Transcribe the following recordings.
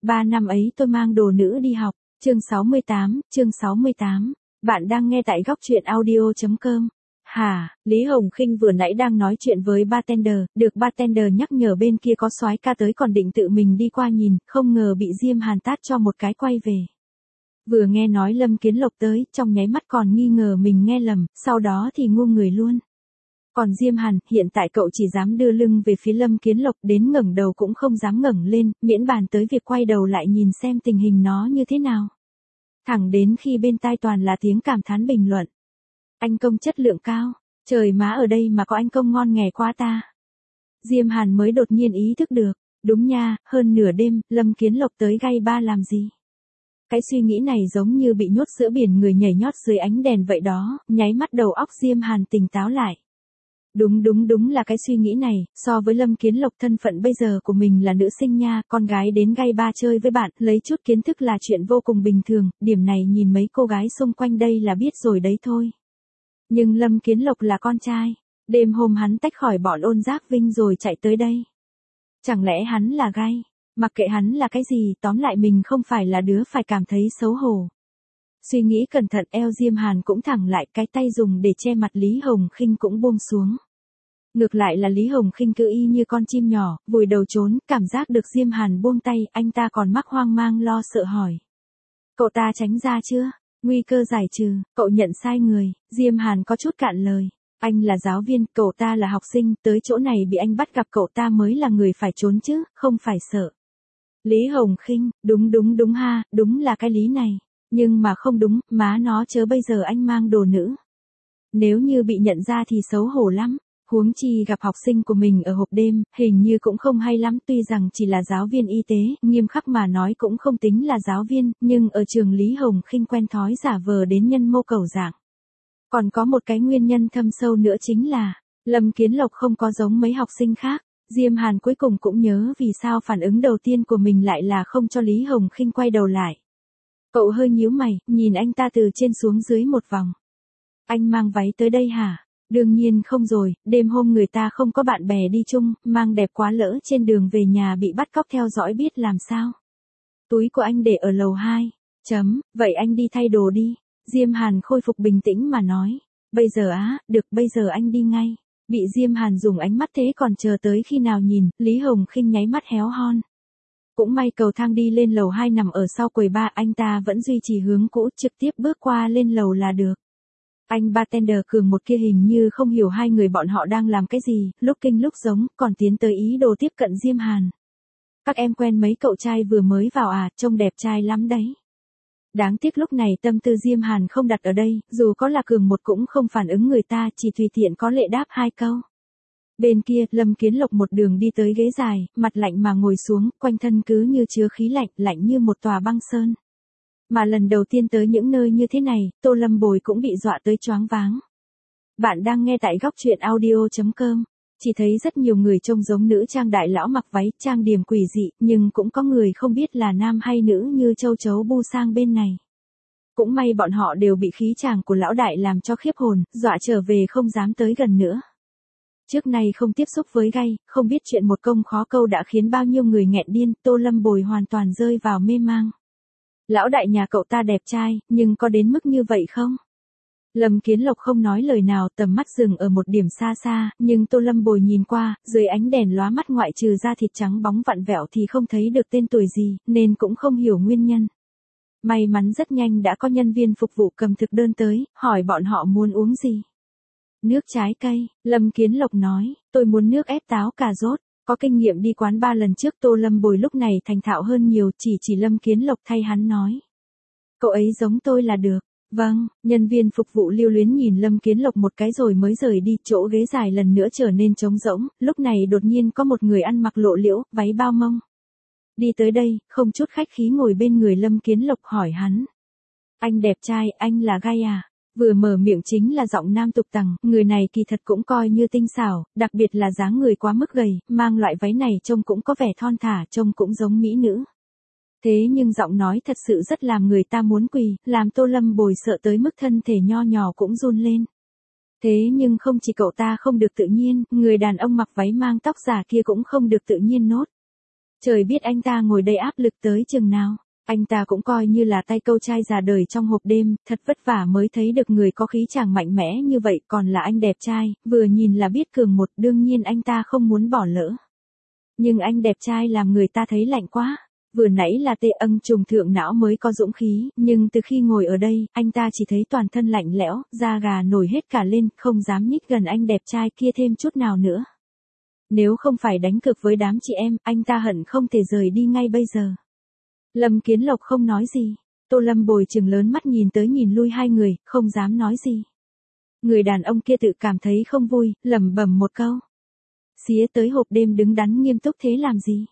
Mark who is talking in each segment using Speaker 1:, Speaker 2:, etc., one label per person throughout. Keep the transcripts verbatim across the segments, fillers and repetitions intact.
Speaker 1: Ba năm ấy tôi mang đồ nữ đi học. Chương sáu mươi tám, chương sáu mươi tám. Bạn đang nghe tại góc truyện audio chấm com. Hả, Lý Hồng Khinh vừa nãy đang nói chuyện với bartender, được bartender nhắc nhở bên kia có soái ca tới còn định tự mình đi qua nhìn, không ngờ bị Diêm Hàn tát cho một cái quay về. Vừa nghe nói Lâm Kiến Lộc tới, trong nháy mắt còn nghi ngờ mình nghe lầm, sau đó thì ngu người luôn. Còn Diêm Hàn, hiện tại cậu chỉ dám đưa lưng về phía Lâm Kiến Lộc, đến ngẩng đầu cũng không dám ngẩng lên, miễn bàn tới việc quay đầu lại nhìn xem tình hình nó như thế nào. Thẳng đến khi bên tai toàn là tiếng cảm thán bình luận. Anh công chất lượng cao, trời má ở đây mà có anh công ngon nghè quá ta. Diêm Hàn mới đột nhiên ý thức được, đúng nha, hơn nửa đêm, Lâm Kiến Lộc tới gay ba làm gì? Cái suy nghĩ này giống như bị nhốt giữa biển người nhảy nhót dưới ánh đèn vậy đó, nháy mắt đầu óc Diêm Hàn tỉnh táo lại. Đúng đúng đúng là cái suy nghĩ này, so với Lâm Kiến Lộc thân phận bây giờ của mình là nữ sinh nha, con gái đến gay ba chơi với bạn, lấy chút kiến thức là chuyện vô cùng bình thường, điểm này nhìn mấy cô gái xung quanh đây là biết rồi đấy thôi. Nhưng Lâm Kiến Lộc là con trai, đêm hôm hắn tách khỏi bọn Ôn Giác Vinh rồi chạy tới đây. Chẳng lẽ hắn là gay? Mặc kệ hắn là cái gì, tóm lại mình không phải là đứa phải cảm thấy xấu hổ. Suy nghĩ cẩn thận, eo Diêm Hàn cũng thẳng lại, cái tay dùng để che mặt Lý Hồng Khinh cũng buông xuống. Ngược lại là Lý Hồng Khinh cứ y như con chim nhỏ, vùi đầu trốn, cảm giác được Diêm Hàn buông tay, anh ta còn mắc hoang mang lo sợ hỏi. Cậu ta tránh ra chưa? Nguy cơ giải trừ, cậu nhận sai người. Diêm Hàn có chút cạn lời. Anh là giáo viên, cậu ta là học sinh, tới chỗ này bị anh bắt gặp cậu ta mới là người phải trốn chứ, không phải sợ. Lý Hồng Khinh, đúng đúng đúng ha, đúng là cái lý này. Nhưng mà không đúng, má nó chớ bây giờ anh mang đồ nữ. Nếu như bị nhận ra thì xấu hổ lắm. Huống chi gặp học sinh của mình ở hộp đêm, hình như cũng không hay lắm, tuy rằng chỉ là giáo viên y tế, nghiêm khắc mà nói cũng không tính là giáo viên, nhưng ở trường Lý Hồng Khinh quen thói giả vờ đến nhân mô cầu dạng. Còn có một cái nguyên nhân thâm sâu nữa chính là, Lâm Kiến Lộc không có giống mấy học sinh khác. Diêm Hàn cuối cùng cũng nhớ vì sao phản ứng đầu tiên của mình lại là không cho Lý Hồng Khinh quay đầu lại. Cậu hơi nhíu mày, nhìn anh ta từ trên xuống dưới một vòng. Anh mang váy tới đây hả? Đương nhiên không rồi, đêm hôm người ta không có bạn bè đi chung, mang đẹp quá lỡ trên đường về nhà bị bắt cóc theo dõi biết làm sao. Túi của anh để ở lầu hai. Chấm, vậy anh đi thay đồ đi. Diêm Hàn khôi phục bình tĩnh mà nói. Bây giờ á, được bây giờ anh đi ngay. Bị Diêm Hàn dùng ánh mắt thế còn chờ tới khi nào nhìn, Lý Hồng Khinh nháy mắt héo hon. Cũng may cầu thang đi lên lầu hai nằm ở sau quầy bar, anh ta vẫn duy trì hướng cũ, trực tiếp bước qua lên lầu là được. Anh bartender cường một kia hình như không hiểu hai người bọn họ đang làm cái gì, lúc kinh lúc giống, còn tiến tới ý đồ tiếp cận Diêm Hàn. Các em quen mấy cậu trai vừa mới vào à, trông đẹp trai lắm đấy. Đáng tiếc lúc này tâm tư Diêm Hàn không đặt ở đây, dù có là cường một cũng không phản ứng người ta, chỉ tùy tiện có lệ đáp hai câu. Bên kia, Lâm Kiến Lộc một đường đi tới ghế dài, mặt lạnh mà ngồi xuống, quanh thân cứ như chứa khí lạnh, lạnh như một tòa băng sơn. Mà lần đầu tiên tới những nơi như thế này, Tô Lâm Bồi cũng bị dọa tới choáng váng. Bạn đang nghe tại góc truyện audio chấm com. Chỉ thấy rất nhiều người trông giống nữ trang đại lão mặc váy trang điểm quỷ dị, nhưng cũng có người không biết là nam hay nữ như châu chấu bu sang bên này. Cũng may bọn họ đều bị khí chàng của lão đại làm cho khiếp hồn, dọa trở về không dám tới gần nữa. Trước nay không tiếp xúc với gay, không biết chuyện một công khó câu đã khiến bao nhiêu người nghẹn điên, Tô Lâm Bồi hoàn toàn rơi vào mê mang. Lão đại nhà cậu ta đẹp trai, nhưng có đến mức như vậy không? Lâm Kiến Lộc không nói lời nào, tầm mắt dừng ở một điểm xa xa, nhưng Tô Lâm Bồi nhìn qua, dưới ánh đèn lóa mắt ngoại trừ da thịt trắng bóng vặn vẹo thì không thấy được tên tuổi gì, nên cũng không hiểu nguyên nhân. May mắn rất nhanh đã có nhân viên phục vụ cầm thực đơn tới, hỏi bọn họ muốn uống gì. Nước trái cây, Lâm Kiến Lộc nói, tôi muốn nước ép táo cà rốt. Có kinh nghiệm đi quán ba lần trước, Tô Lâm Bồi lúc này thành thạo hơn nhiều, chỉ chỉ Lâm Kiến Lộc thay hắn nói. Cậu ấy giống tôi là được. Vâng, nhân viên phục vụ lưu luyến nhìn Lâm Kiến Lộc một cái rồi mới rời đi, chỗ ghế dài lần nữa trở nên trống rỗng, lúc này đột nhiên có một người ăn mặc lộ liễu, váy bao mông. Đi tới đây, không chút khách khí ngồi bên người Lâm Kiến Lộc hỏi hắn. Anh đẹp trai, anh là gay à? Vừa mở miệng chính là giọng nam tục tằng, người này kỳ thật cũng coi như tinh xảo, đặc biệt là dáng người quá mức gầy, mang loại váy này trông cũng có vẻ thon thả, trông cũng giống mỹ nữ. Thế nhưng giọng nói thật sự rất làm người ta muốn quỳ, làm Tô Lâm Bồi sợ tới mức thân thể nho nhỏ cũng run lên. Thế nhưng không chỉ cậu ta không được tự nhiên, người đàn ông mặc váy mang tóc giả kia cũng không được tự nhiên nốt. Trời biết anh ta ngồi đây áp lực tới chừng nào. Anh ta cũng coi như là tay câu trai già đời trong hộp đêm, thật vất vả mới thấy được người có khí chàng mạnh mẽ như vậy, còn là anh đẹp trai, vừa nhìn là biết cường một, đương nhiên anh ta không muốn bỏ lỡ. Nhưng anh đẹp trai làm người ta thấy lạnh quá. Vừa nãy là tê âng trùng thượng não mới có dũng khí, nhưng từ khi ngồi ở đây, anh ta chỉ thấy toàn thân lạnh lẽo, da gà nổi hết cả lên, không dám nhích gần anh đẹp trai kia thêm chút nào nữa. Nếu không phải đánh cược với đám chị em, anh ta hận không thể rời đi ngay bây giờ. Lâm Kiến Lộc không nói gì. Tô Lâm Bồi trừng lớn mắt nhìn tới nhìn lui hai người, không dám nói gì. Người đàn ông kia tự cảm thấy không vui, lẩm bẩm một câu. Xía tới hộp đêm đứng đắn nghiêm túc thế làm gì?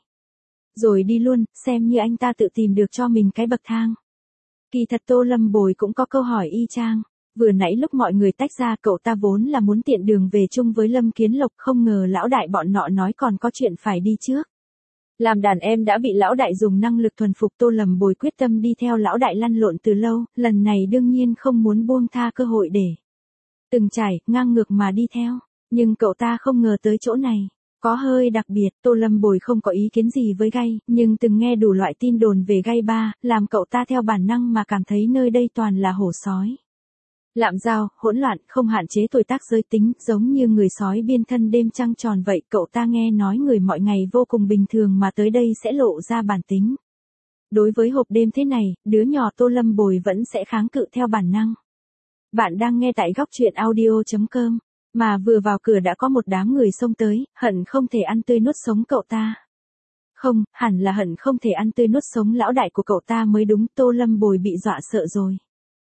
Speaker 1: Rồi đi luôn, xem như anh ta tự tìm được cho mình cái bậc thang. Kỳ thật Tô Lâm Bồi cũng có câu hỏi y chang. Vừa nãy lúc mọi người tách ra cậu ta vốn là muốn tiện đường về chung với Lâm Kiến Lộc, không ngờ lão đại bọn nọ nói còn có chuyện phải đi trước. Làm đàn em đã bị lão đại dùng năng lực thuần phục, Tô Lâm Bồi quyết tâm đi theo lão đại lăn lộn từ lâu, lần này đương nhiên không muốn buông tha cơ hội để từng trải, ngang ngược mà đi theo. Nhưng cậu ta không ngờ tới chỗ này. Có hơi đặc biệt, Tô Lâm Bồi không có ý kiến gì với gay, nhưng từng nghe đủ loại tin đồn về gay ba, làm cậu ta theo bản năng mà cảm thấy nơi đây toàn là hổ sói. Lạm giao, hỗn loạn, không hạn chế tuổi tác giới tính, giống như người sói biên thân đêm trăng tròn vậy. Cậu ta nghe nói người mọi ngày vô cùng bình thường mà tới đây sẽ lộ ra bản tính. Đối với hộp đêm thế này, đứa nhỏ Tô Lâm Bồi vẫn sẽ kháng cự theo bản năng. Bạn đang nghe tại góc truyện audio chấm com. Mà vừa vào cửa đã có một đám người xông tới, hận không thể ăn tươi nuốt sống cậu ta. Không, hẳn là hận không thể ăn tươi nuốt sống lão đại của cậu ta mới đúng. Tô Lâm Bồi bị dọa sợ rồi.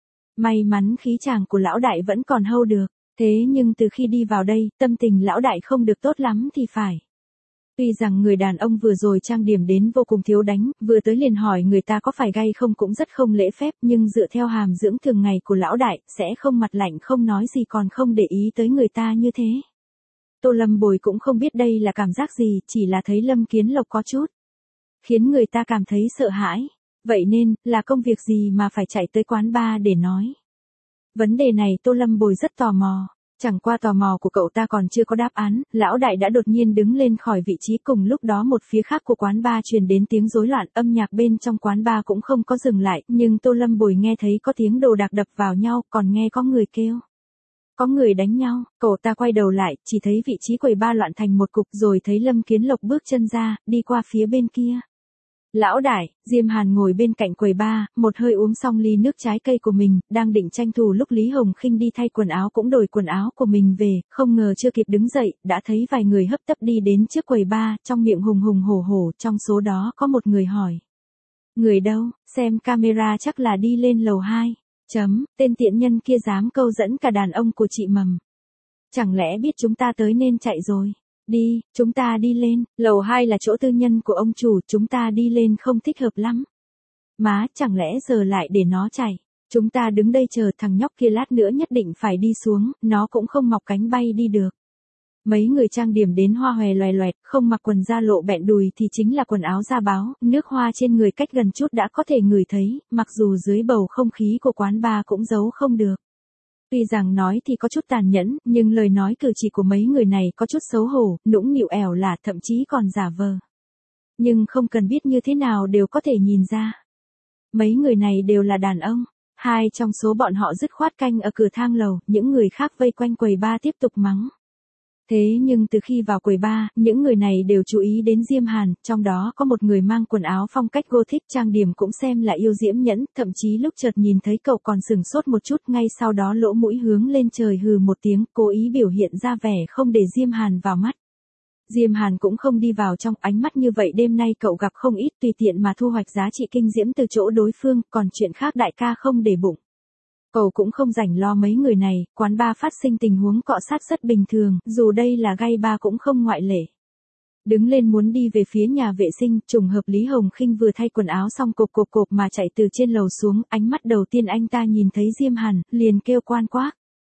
Speaker 1: May mắn khí chàng của lão đại vẫn còn hold được. Thế nhưng từ khi đi vào đây, tâm tình lão đại không được tốt lắm thì phải. Tuy rằng người đàn ông vừa rồi trang điểm đến vô cùng thiếu đánh, vừa tới liền hỏi người ta có phải gay không cũng rất không lễ phép, nhưng dựa theo hàm dưỡng thường ngày của lão đại, sẽ không mặt lạnh không nói gì còn không để ý tới người ta như thế. Tô Lâm Bồi cũng không biết đây là cảm giác gì, chỉ là thấy Lâm Kiến Lộc có chút khiến người ta cảm thấy sợ hãi. Vậy nên, là công việc gì mà phải chạy tới quán bar để nói? Vấn đề này Tô Lâm Bồi rất tò mò. Chẳng qua tò mò của cậu ta còn chưa có đáp án, lão đại đã đột nhiên đứng lên khỏi vị trí, cùng lúc đó một phía khác của quán bar truyền đến tiếng rối loạn, âm nhạc bên trong quán bar cũng không có dừng lại, nhưng Tô Lâm Bồi nghe thấy có tiếng đồ đạc đập vào nhau, còn nghe có người kêu. Có người đánh nhau, cậu ta quay đầu lại, chỉ thấy vị trí quầy bar loạn thành một cục, rồi thấy Lâm Kiến Lộc bước chân ra, đi qua phía bên kia. Lão đại, Diêm Hàn ngồi bên cạnh quầy bar, một hơi uống xong ly nước trái cây của mình, đang định tranh thủ lúc Lý Hồng Khinh đi thay quần áo cũng đổi quần áo của mình về, không ngờ chưa kịp đứng dậy, đã thấy vài người hấp tấp đi đến trước quầy bar, trong miệng hùng hùng hổ hổ, trong số đó có một người hỏi. Người đâu, xem camera chắc là đi lên lầu hai. Chấm, tên tiện nhân kia dám câu dẫn cả đàn ông của chị Mầm. Chẳng lẽ biết chúng ta tới nên chạy rồi? Đi, chúng ta đi lên, lầu hai là chỗ tư nhân của ông chủ, chúng ta đi lên không thích hợp lắm. Má, chẳng lẽ giờ lại để nó chạy? Chúng ta đứng đây chờ thằng nhóc kia lát nữa nhất định phải đi xuống, nó cũng không mọc cánh bay đi được. Mấy người trang điểm đến hoa hòe loè loẹt, không mặc quần da lộ bẹn đùi thì chính là quần áo da báo, nước hoa trên người cách gần chút đã có thể ngửi thấy, mặc dù dưới bầu không khí của quán bar cũng giấu không được. Tuy rằng nói thì có chút tàn nhẫn, nhưng lời nói cử chỉ của mấy người này có chút xấu hổ, nũng nịu ẻo lả, thậm chí còn giả vờ. Nhưng không cần biết như thế nào đều có thể nhìn ra. Mấy người này đều là đàn ông. Hai trong số bọn họ dứt khoát canh ở cửa thang lầu, những người khác vây quanh quầy bar tiếp tục mắng. Thế nhưng từ khi vào quầy bar, những người này đều chú ý đến Diêm Hàn, trong đó có một người mang quần áo phong cách Gothic, trang điểm cũng xem là yêu diễm nhẫn, thậm chí lúc chợt nhìn thấy cậu còn sừng sốt một chút, ngay sau đó lỗ mũi hướng lên trời hừ một tiếng, cố ý biểu hiện ra vẻ không để Diêm Hàn vào mắt. Diêm Hàn cũng không đi vào trong, ánh mắt như vậy đêm nay cậu gặp không ít, tùy tiện mà thu hoạch giá trị kinh diễm từ chỗ đối phương, còn chuyện khác đại ca không để bụng. Cậu cũng không rảnh lo mấy người này, quán bar phát sinh tình huống cọ sát rất bình thường, dù đây là gay bar cũng không ngoại lệ. Đứng lên muốn đi về phía nhà vệ sinh, trùng hợp Lý Hồng Khinh vừa thay quần áo xong cộp cộp cộp mà chạy từ trên lầu xuống, ánh mắt đầu tiên anh ta nhìn thấy Diêm Hàn, liền kêu quan quác.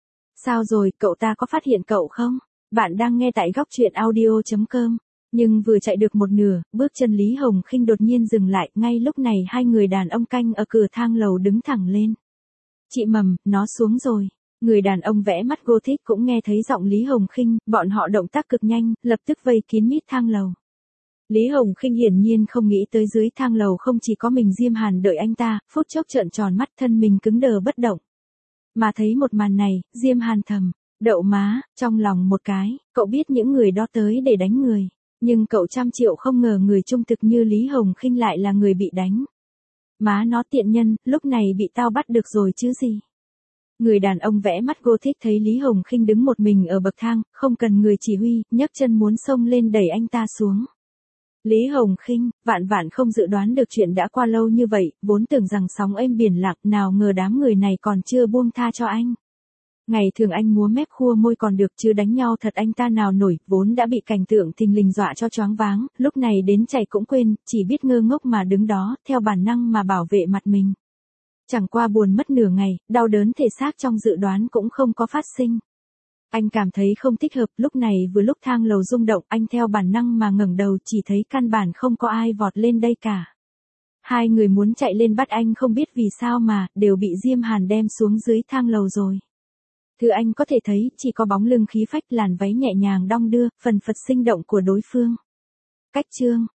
Speaker 1: Sao rồi, cậu ta có phát hiện cậu không? Bạn đang nghe tại góc truyện audio chấm com. Nhưng vừa chạy được một nửa, bước chân Lý Hồng Khinh đột nhiên dừng lại, ngay lúc này hai người đàn ông canh ở cửa thang lầu đứng thẳng lên. Chị Mầm, nó xuống rồi. Người đàn ông vẽ mắt Gothic cũng nghe thấy giọng Lý Hồng Khinh, bọn họ động tác cực nhanh, lập tức vây kín mít thang lầu. Lý Hồng Khinh hiển nhiên không nghĩ tới dưới thang lầu không chỉ có mình Diêm Hàn đợi anh ta, phút chốc trợn tròn mắt, thân mình cứng đờ bất động. Mà thấy một màn này, Diêm Hàn thầm, đậu má, trong lòng một cái, cậu biết những người đó tới để đánh người. Nhưng cậu trăm triệu không ngờ người trung thực như Lý Hồng Khinh lại là người bị đánh. Má nó tiện nhân, lúc này bị tao bắt được rồi chứ gì. Người đàn ông vẽ mắt Gothic thấy Lý Hồng Khinh đứng một mình ở bậc thang, không cần người chỉ huy, nhấc chân muốn xông lên đẩy anh ta xuống. Lý Hồng Khinh, vạn vạn không dự đoán được chuyện đã qua lâu như vậy, vốn tưởng rằng sóng êm biển lặng, nào ngờ đám người này còn chưa buông tha cho anh. Ngày thường anh múa mép khua môi còn được chứ đánh nhau thật anh ta nào nổi, vốn đã bị cảnh tượng thình lình dọa cho choáng váng, lúc này đến chạy cũng quên, chỉ biết ngơ ngốc mà đứng đó, theo bản năng mà bảo vệ mặt mình. Chẳng qua buồn mất nửa ngày, đau đớn thể xác trong dự đoán cũng không có phát sinh. Anh cảm thấy không thích hợp, lúc này vừa lúc thang lầu rung động, anh theo bản năng mà ngẩng đầu chỉ thấy căn bản không có ai vọt lên đây cả. Hai người muốn chạy lên bắt anh không biết vì sao mà, đều bị Diêm Hàn đem xuống dưới thang lầu rồi. Thứ anh có thể thấy, chỉ có bóng lưng khí phách, làn váy nhẹ nhàng đong đưa, phần phật sinh động của đối phương. Cách chương